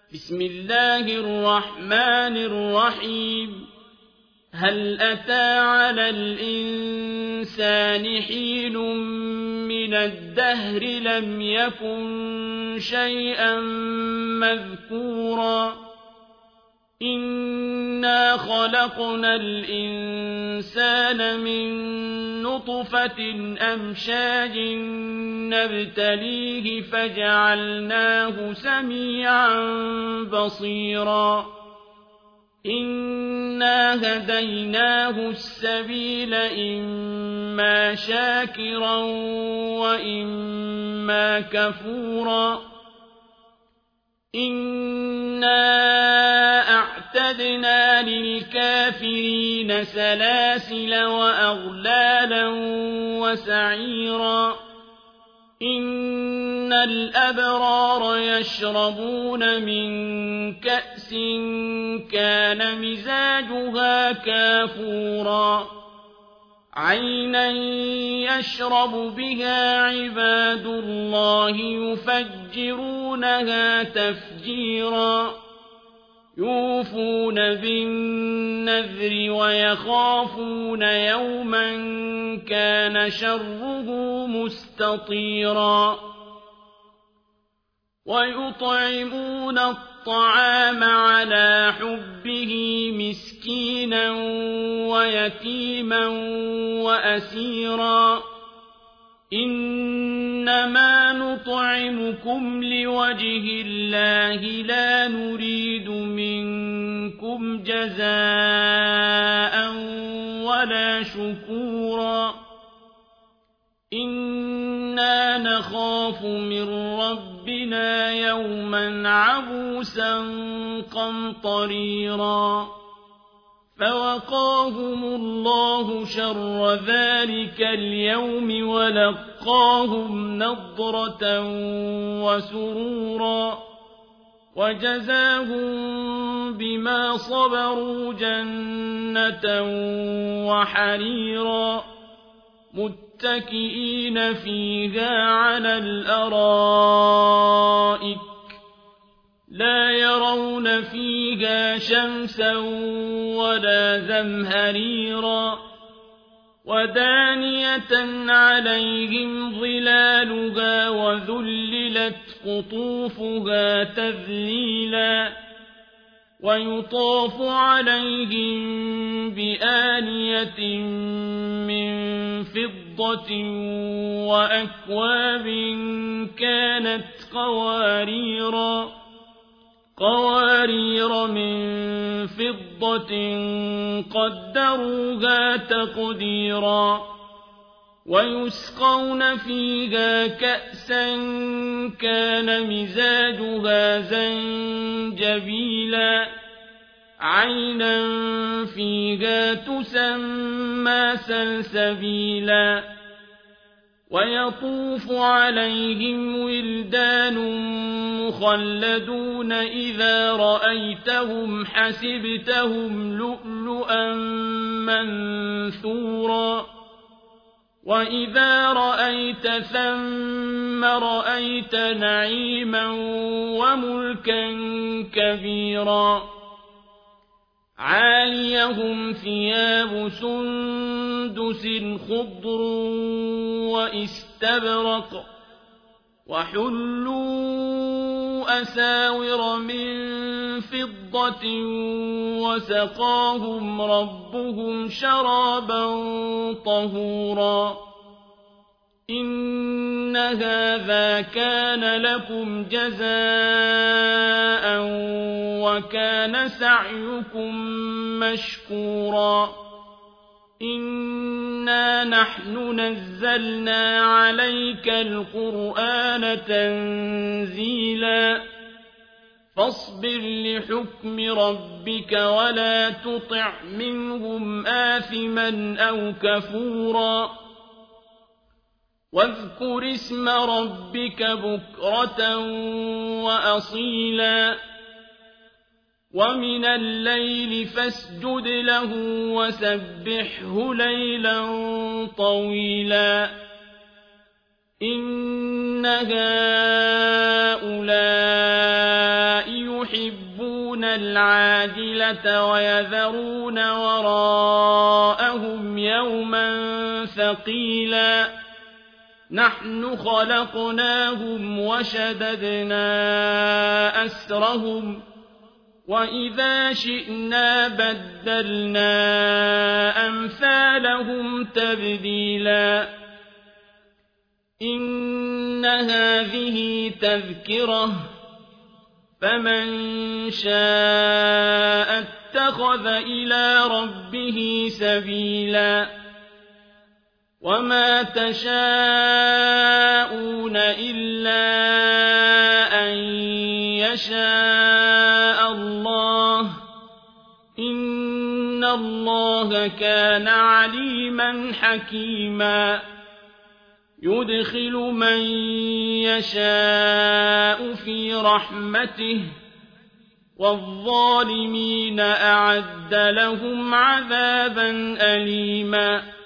بسم الله الرحمن الرحيم هل أتى على الإنسان حين من الدهر لم يكن شيئا مذكورا إنا خلقنا الإنسان من نطفة أمشاج نبتليه فجعلناه سميعا بصيرا إنا هديناه السبيل إما شاكرا وإما كفورا إنا أعتدنا للكافرين سلاسل وأغلالا وسعيرا إن الأبرار يشربون من كأس كان مزاجها كافورا عينا يشرب بها عباد الله يفجرونها تفجيرا يوفون بالنذر ويخافون يوما كان شره مستطيرا ويطعمون الطعام على حبه مسكينا ويتيما وأسيرا إنما نطعمكم لوجه الله لا نريد منكم جزاء ولا شكورا إنا نخاف من ربنا يوما عبوسا قمطريرا فوقاهم الله شر ذلك اليوم ولقاهم نضرة وسرورا وجزاهم بما صبروا جنة وحريرا متكئين فيها على الأرائك لا يرون فيها شمسا ولا زمهريرا ودانية عليهم ظلالها وذللت قطوفها تذليلا ويطاف عليهم بآنية من فضة وأكواب كانت قوارير من فضة قدروها تقديرا ويسقون فيها كأسا كان مزاجها زنجبيلا عينا فيها تسمى سلسبيلا ويطوف عليهم ولدان مخلدون إذا رأيتهم حسبتهم لؤلؤا منثورا وإذا رأيت ثم رأيت نعيما وملكا كبيرا عاليهم ثياب سندس خضر وإستبرق وحلوا أساور من فضة وسقاهم ربهم شرابا طهورا إن هذا كان لكم جزاء وكان سعيكم مشكورا إنا نحن نزلنا عليك القرآن تنزيلا فاصبر لحكم ربك ولا تطع منهم آثما أو كفورا واذكر اسم ربك بكرة وأصيلا ومن الليل فاسجد له وسبحه ليلا طويلا إن هؤلاء يحبون العاجلة ويذرون وراءهم يوما ثقيلا نحن خلقناهم وشددنا أسرهم وإذا شئنا بدلنا أمثالهم تبديلا إن هذه تذكرة فمن شاء اتخذ إلى ربه سبيلا وما تشاءون إلا أن يشاء الله إن الله كان عليما حكيما يدخل من يشاء في رحمته والظالمين أعد لهم عذابا أليما